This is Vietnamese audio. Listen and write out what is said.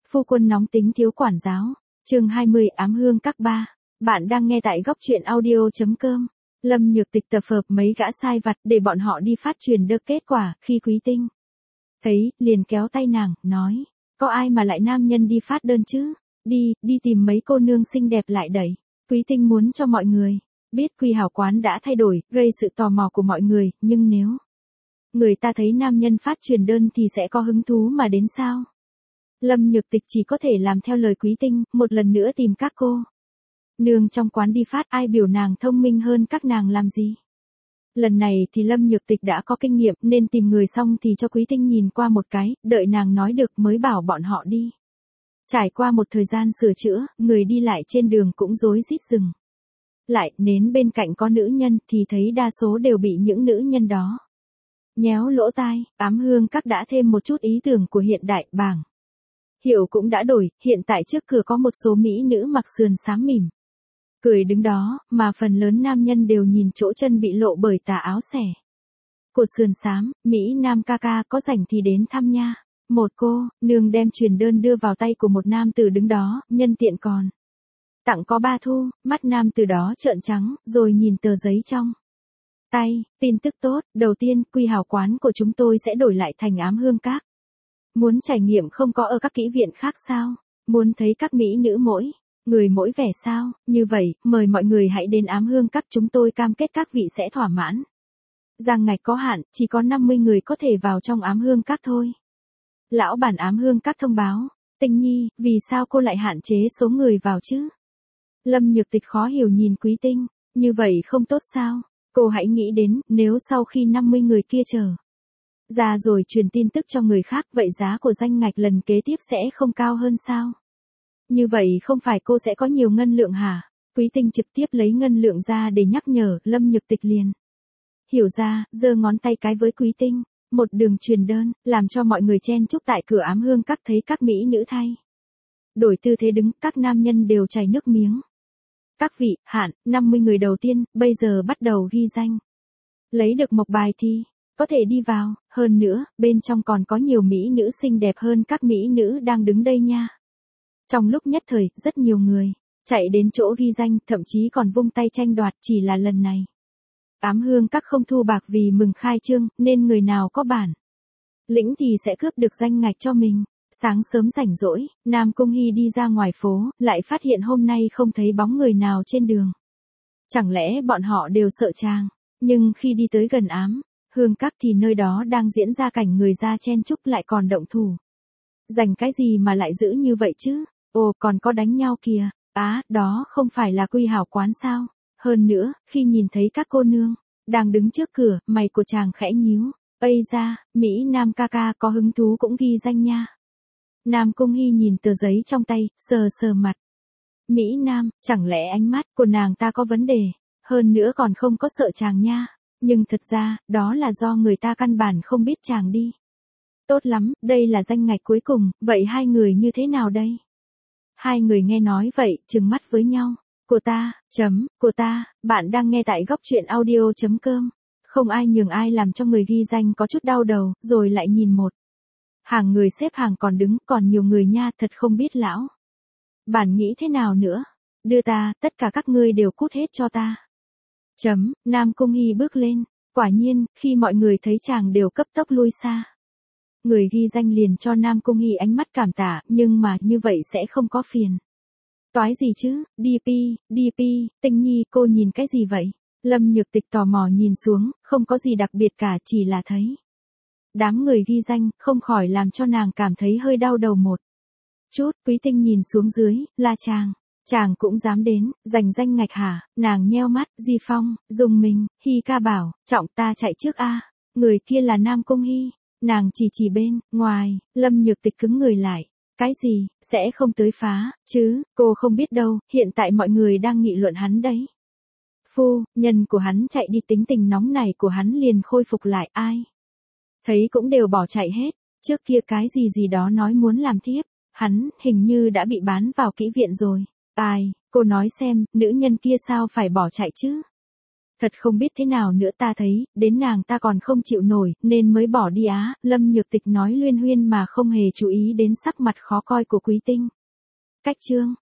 Phu quân nóng tính thiếu quản giáo. Chương 20 ám hương các ba. Bạn đang nghe tại góc truyện audio.com. Lâm Nhược Tịch tập hợp mấy gã sai vặt để bọn họ đi phát truyền được kết quả. Khi Quý Tinh thấy, liền kéo tay nàng, nói, có ai mà lại nam nhân đi phát đơn chứ? Đi tìm mấy cô nương xinh đẹp lại đẩy. Quý Tinh muốn cho mọi người biết Quy Hảo quán đã thay đổi, gây sự tò mò của mọi người, nhưng nếu người ta thấy nam nhân phát truyền đơn thì sẽ có hứng thú mà đến sao? Lâm Nhược Tịch chỉ có thể làm theo lời Quý Tinh, một lần nữa tìm các cô nương trong quán đi phát, ai biểu nàng thông minh hơn các nàng làm gì. Lần này thì Lâm Nhược Tịch đã có kinh nghiệm nên tìm người xong thì cho Quý Tinh nhìn qua một cái, đợi nàng nói được mới bảo bọn họ đi. Trải qua một thời gian sửa chữa, người đi lại trên đường cũng rối rít dừng lại, nến bên cạnh có nữ nhân thì thấy đa số đều bị những nữ nhân đó nhéo lỗ tai. Ám hương các đã thêm một chút ý tưởng của hiện đại, bảng hiệu cũng đã đổi, hiện tại trước cửa có một số mỹ nữ mặc sườn xám mỉm cười đứng đó, mà phần lớn nam nhân đều nhìn chỗ chân bị lộ bởi tà áo xẻ của sườn xám. Mỹ Nam ca ca có rảnh thì đến thăm nha. Một cô nương đem truyền đơn đưa vào tay của một nam tử đứng đó, nhân tiện còn tặng có 3 thu. Mắt nam tử đó trợn trắng, rồi nhìn tờ giấy trong tay. Tin tức tốt, đầu tiên, Quy Hảo quán của chúng tôi sẽ đổi lại thành ám hương các. Muốn trải nghiệm không có ở các kỹ viện khác sao? Muốn thấy các mỹ nữ mỗi người mỗi vẻ sao? Như vậy, mời mọi người hãy đến ám hương các, chúng tôi cam kết các vị sẽ thỏa mãn. Giang ngạch có hạn, chỉ có 50 người có thể vào trong ám hương các thôi. Lão bản ám hương các thông báo, Tinh Nhi, vì sao cô lại hạn chế số người vào chứ? Lâm Nhược Tịch khó hiểu nhìn Quý Tinh, như vậy không tốt sao? Cô hãy nghĩ đến, nếu sau khi 50 người kia trở ra rồi truyền tin tức cho người khác, vậy giá của danh ngạch lần kế tiếp sẽ không cao hơn sao? Như vậy không phải cô sẽ có nhiều ngân lượng hả? Quý Tinh trực tiếp lấy ngân lượng ra để nhắc nhở. Lâm Nhược Tịch liền hiểu ra, giơ ngón tay cái với Quý Tinh, một đường truyền đơn, làm cho mọi người chen chúc tại cửa ám hương các. Thấy các mỹ nữ thay đổi tư thế đứng, các nam nhân đều chảy nước miếng. Các vị, hạn 50 người đầu tiên, bây giờ bắt đầu ghi danh. Lấy được mộc bài thì có thể đi vào, hơn nữa, bên trong còn có nhiều mỹ nữ xinh đẹp hơn các mỹ nữ đang đứng đây nha. Trong lúc nhất thời, rất nhiều người chạy đến chỗ ghi danh, thậm chí còn vung tay tranh đoạt. Chỉ là lần này ám hương các không thu bạc vì mừng khai trương, nên người nào có bản lĩnh thì sẽ cướp được danh ngạch cho mình. Sáng sớm rảnh rỗi, Nam Cung Hy đi ra ngoài phố, lại phát hiện hôm nay không thấy bóng người nào trên đường. Chẳng lẽ bọn họ đều sợ chàng? Nhưng khi đi tới gần ám hương các thì nơi đó đang diễn ra cảnh người ra chen chúc lại còn động thủ. Dành cái gì mà lại giữ như vậy chứ? Ồ, còn có đánh nhau kìa. Đó không phải là Quy Hảo quán sao? Hơn nữa, khi nhìn thấy các cô nương đang đứng trước cửa, mày của chàng khẽ nhíu. Ây da, Mỹ Nam ca ca có hứng thú cũng ghi danh nha. Nam Cung Hy nhìn tờ giấy trong tay, sờ sờ mặt. Mỹ Nam, chẳng lẽ ánh mắt của nàng ta có vấn đề? Hơn nữa còn không có sợ chàng nha. Nhưng thật ra, đó là do người ta căn bản không biết chàng đi. Tốt lắm, đây là danh ngạch cuối cùng, vậy hai người như thế nào đây? Hai người nghe nói vậy, trừng mắt với nhau. Của ta, bạn đang nghe tại góc truyện audio.com. Không ai nhường ai làm cho người ghi danh có chút đau đầu, rồi lại nhìn một hàng người xếp hàng còn đứng, còn nhiều người nha, thật không biết lão bản nghĩ thế nào nữa. Đưa ta, tất cả các ngươi đều cút hết cho ta. Nam Cung Hy bước lên, quả nhiên, khi mọi người thấy chàng đều cấp tốc lui xa. Người ghi danh liền cho Nam Cung Hy ánh mắt cảm tạ, nhưng mà như vậy sẽ không có phiền toái gì chứ? DP, Tinh Nhi, cô nhìn cái gì vậy? Lâm Nhược Tịch tò mò nhìn xuống, không có gì đặc biệt cả, chỉ là thấy đám người ghi danh, không khỏi làm cho nàng cảm thấy hơi đau đầu một chút. Quý Tinh nhìn xuống dưới, là chàng cũng dám đến, giành danh ngạch hả? Nàng nheo mắt. Di Phong, dùng mình, Hy ca bảo, trọng ta chạy trước a. Người kia là Nam Cung Hy. Nàng chỉ bên ngoài. Lâm Nhược Tịch cứng người lại. Cái gì, sẽ không tới phá, chứ? Cô không biết đâu, hiện tại mọi người đang nghị luận hắn đấy. Phu nhân của hắn chạy đi, tính tình nóng này của hắn liền khôi phục lại. Ai thấy cũng đều bỏ chạy hết. Trước kia cái gì đó nói muốn làm thiếp, hắn hình như đã bị bán vào kỹ viện rồi. Ai, cô nói xem, nữ nhân kia sao phải bỏ chạy chứ? Thật không biết thế nào nữa, ta thấy, đến nàng ta còn không chịu nổi, nên mới bỏ đi á, Lâm Nhược Tịch nói luyên huyên mà không hề chú ý đến sắc mặt khó coi của Quý Tinh. Cách chương